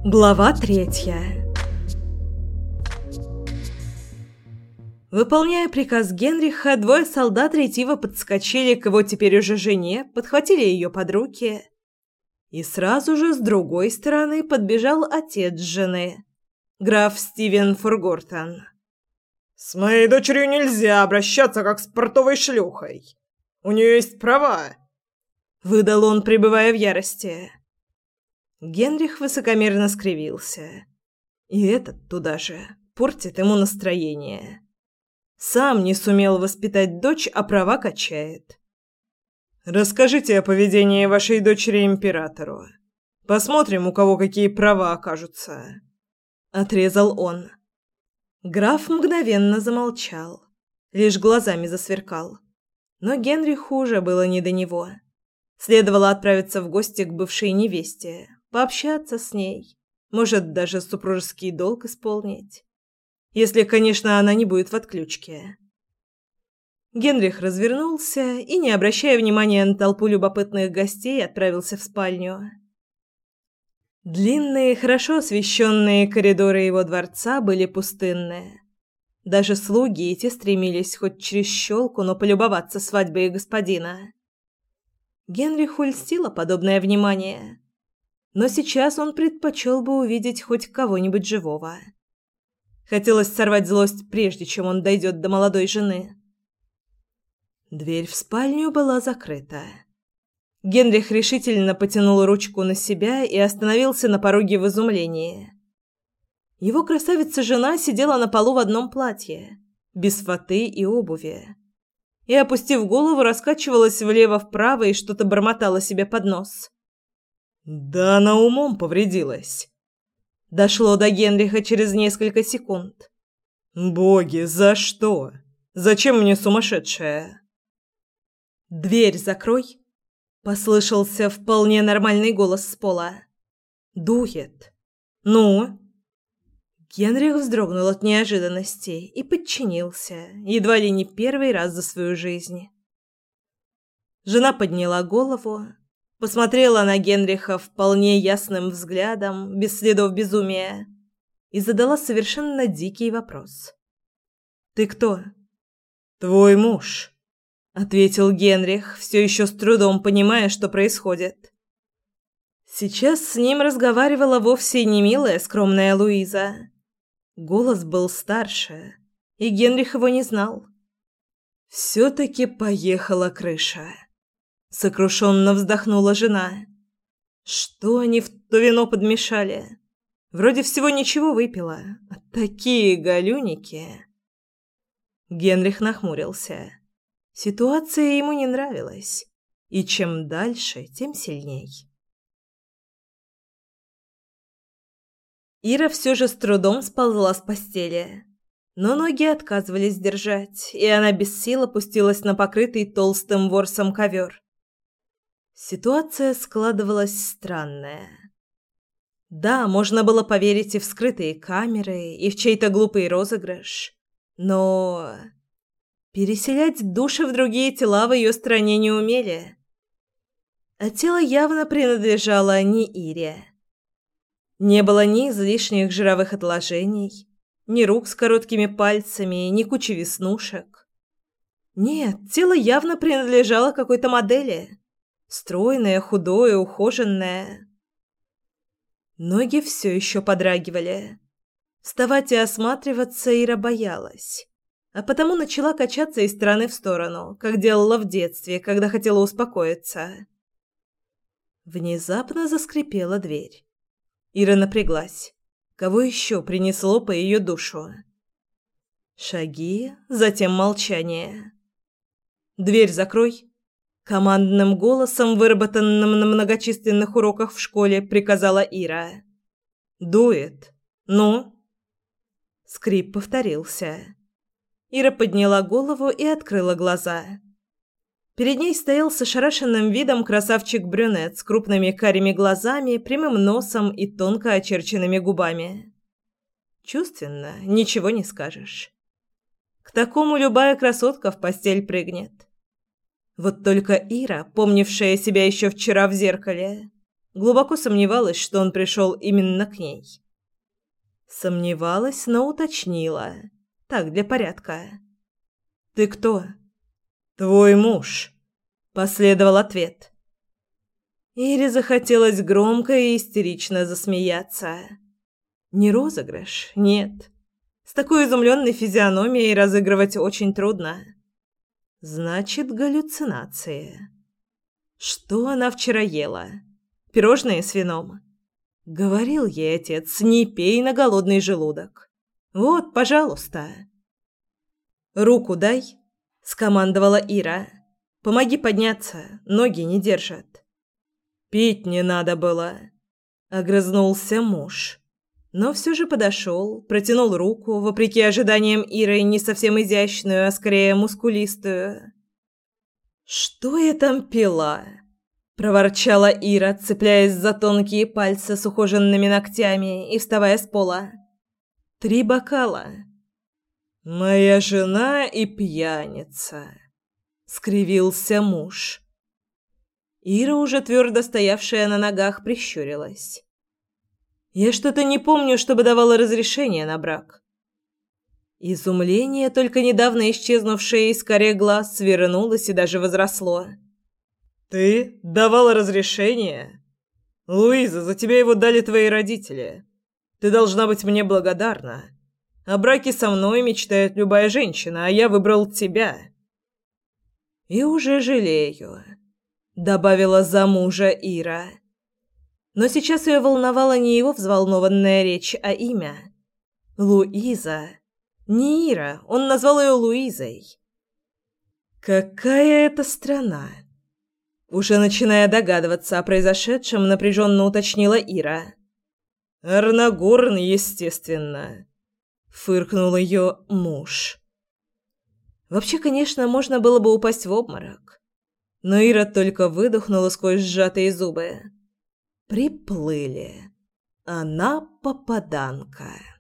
Глава 3. Выполняя приказ Генриха, двое солдат ретиво подскочили к его теперь уже жене, подхватили ее под руки. И сразу же с другой стороны подбежал отец жены, граф Стивен Фургортон. «С моей дочерью нельзя обращаться, как с портовой шлюхой. У нее есть права», — выдал он, пребывая в ярости. Генрих высокомерно скривился. И этот туда же портит ему настроение. Сам не сумел воспитать дочь, а права качает. «Расскажите о поведении вашей дочери императору. Посмотрим, у кого какие права окажутся», — отрезал он. Граф мгновенно замолчал, лишь глазами засверкал. Но Генриху уже было не до него. Следовало отправиться в гости к бывшей невесте, пообщаться с ней, может, даже супружеский долг исполнить. Если, конечно, она не будет в отключке. Генрих развернулся и, не обращая внимания на толпу любопытных гостей, отправился в спальню. Длинные, хорошо освещенные коридоры его дворца были пустынны. Даже слуги эти стремились хоть через щелку, но полюбоваться свадьбой господина. Генриху льстило подобное внимание, но сейчас он предпочел бы увидеть хоть кого-нибудь живого. Хотелось сорвать злость, прежде чем он дойдет до молодой жены. Дверь в спальню была закрыта. Генрих решительно потянул ручку на себя и остановился на пороге в изумлении. Его красавица-жена сидела на полу в одном платье, без фаты и обуви, и, опустив голову, раскачивалась влево-вправо и что-то бормотала себе под нос. «Да она умом повредилась», — дошло до Генриха через несколько секунд. «Боги, за что? Зачем мне сумасшедшая?» «Дверь закрой», — послышался вполне нормальный голос с пола. «Дует. Ну?» Генрих вздрогнул от неожиданности и подчинился, едва ли не первый раз за свою жизнь. Жена подняла голову, посмотрела на Генриха вполне ясным взглядом, без следов безумия, и задала совершенно дикий вопрос. «Ты кто?» «Твой муж», — ответил Генрих, все еще с трудом понимая, что происходит. Сейчас с ним разговаривала вовсе не милая, скромная Луиза. Голос был старше, и Генрих его не знал. «Все-таки поехала крыша», — сокрушенно вздохнула жена. «Что они в то вино подмешали? Вроде всего ничего выпила, а такие галюники». Генрих нахмурился. Ситуация ему не нравилась, и чем дальше, тем сильней. Ира все же с трудом сползла с постели, но ноги отказывались держать, и она без сил опустилась на покрытый толстым ворсом ковер. Ситуация складывалась странная. Да, можно было поверить и в скрытые камеры, и в чей-то глупый розыгрыш, но переселять души в другие тела в ее стране не умели. А тело явно принадлежало не Ире. Не было ни излишних жировых отложений, ни рук с короткими пальцами, ни кучи веснушек. Нет, тело явно принадлежало какой-то модели. Стройное, худое, ухоженное. Ноги все еще подрагивали. Вставать и осматриваться Ира боялась, а потому начала качаться из стороны в сторону, как делала в детстве, когда хотела успокоиться. Внезапно заскрипела дверь. Ира напряглась. Кого еще принесло по ее душу? Шаги, затем молчание. «Дверь закрой!» Командным голосом, выработанным на многочисленных уроках в школе, приказала Ира. «Дует. Ну?» Скрип повторился. Ира подняла голову и открыла глаза. Перед ней стоял с ошарашенным видом красавчик-брюнет с крупными карими глазами, прямым носом и тонко очерченными губами. Чувственно, ничего не скажешь. К такому любая красотка в постель прыгнет. Вот только Ира, помнившая себя еще вчера в зеркале, Глубоко сомневалась, что он пришел именно к ней. Сомневалась, но уточнила. Так, для порядка. «Ты кто?» «Твой муж», — последовал ответ. Ире захотелось громко и истерично засмеяться. Не розыгрыш, нет. С такой изумленной физиономией разыгрывать очень трудно. Значит, галлюцинации. Что она вчера ела? Пирожные с вином? Говорил ей отец, не пей на голодный желудок. Вот, пожалуйста. «Руку дай», — скомандовала Ира. «Помоги подняться, ноги не держат». «Пить не надо было», — огрызнулся муж. Но все же подошел, протянул руку, вопреки ожиданиям Иры, не совсем изящную, а скорее мускулистую. «Что я там пила?» — проворчала Ира, цепляясь за тонкие пальцы с ухоженными ногтями и вставая с пола. 3 бокала. «Моя жена и пьяница», — скривился муж. Ира, уже твердо стоявшая на ногах, прищурилась. «Я что-то не помню, чтобы давала разрешение на брак». Изумление, только недавно исчезнувшее из карих глаз, свернулось и даже возросло. «Ты давала разрешение? Луиза, за тебя его дали твои родители. Ты должна быть мне благодарна. О браке со мной мечтает любая женщина, а я выбрал тебя». «И уже жалею», — добавила за мужа Ира. Но сейчас ее волновала не его взволнованная речь, а имя. Луиза. Не Ира, он назвал ее Луизой. «Какая это страна?» Уже начиная догадываться о произошедшем, напряженно уточнила Ира. «Арнагорн, естественно», — фыркнул ее муж. Вообще, конечно, можно было бы упасть в обморок. Но Ира только выдохнула сквозь сжатые зубы. Приплыли. Она попаданка.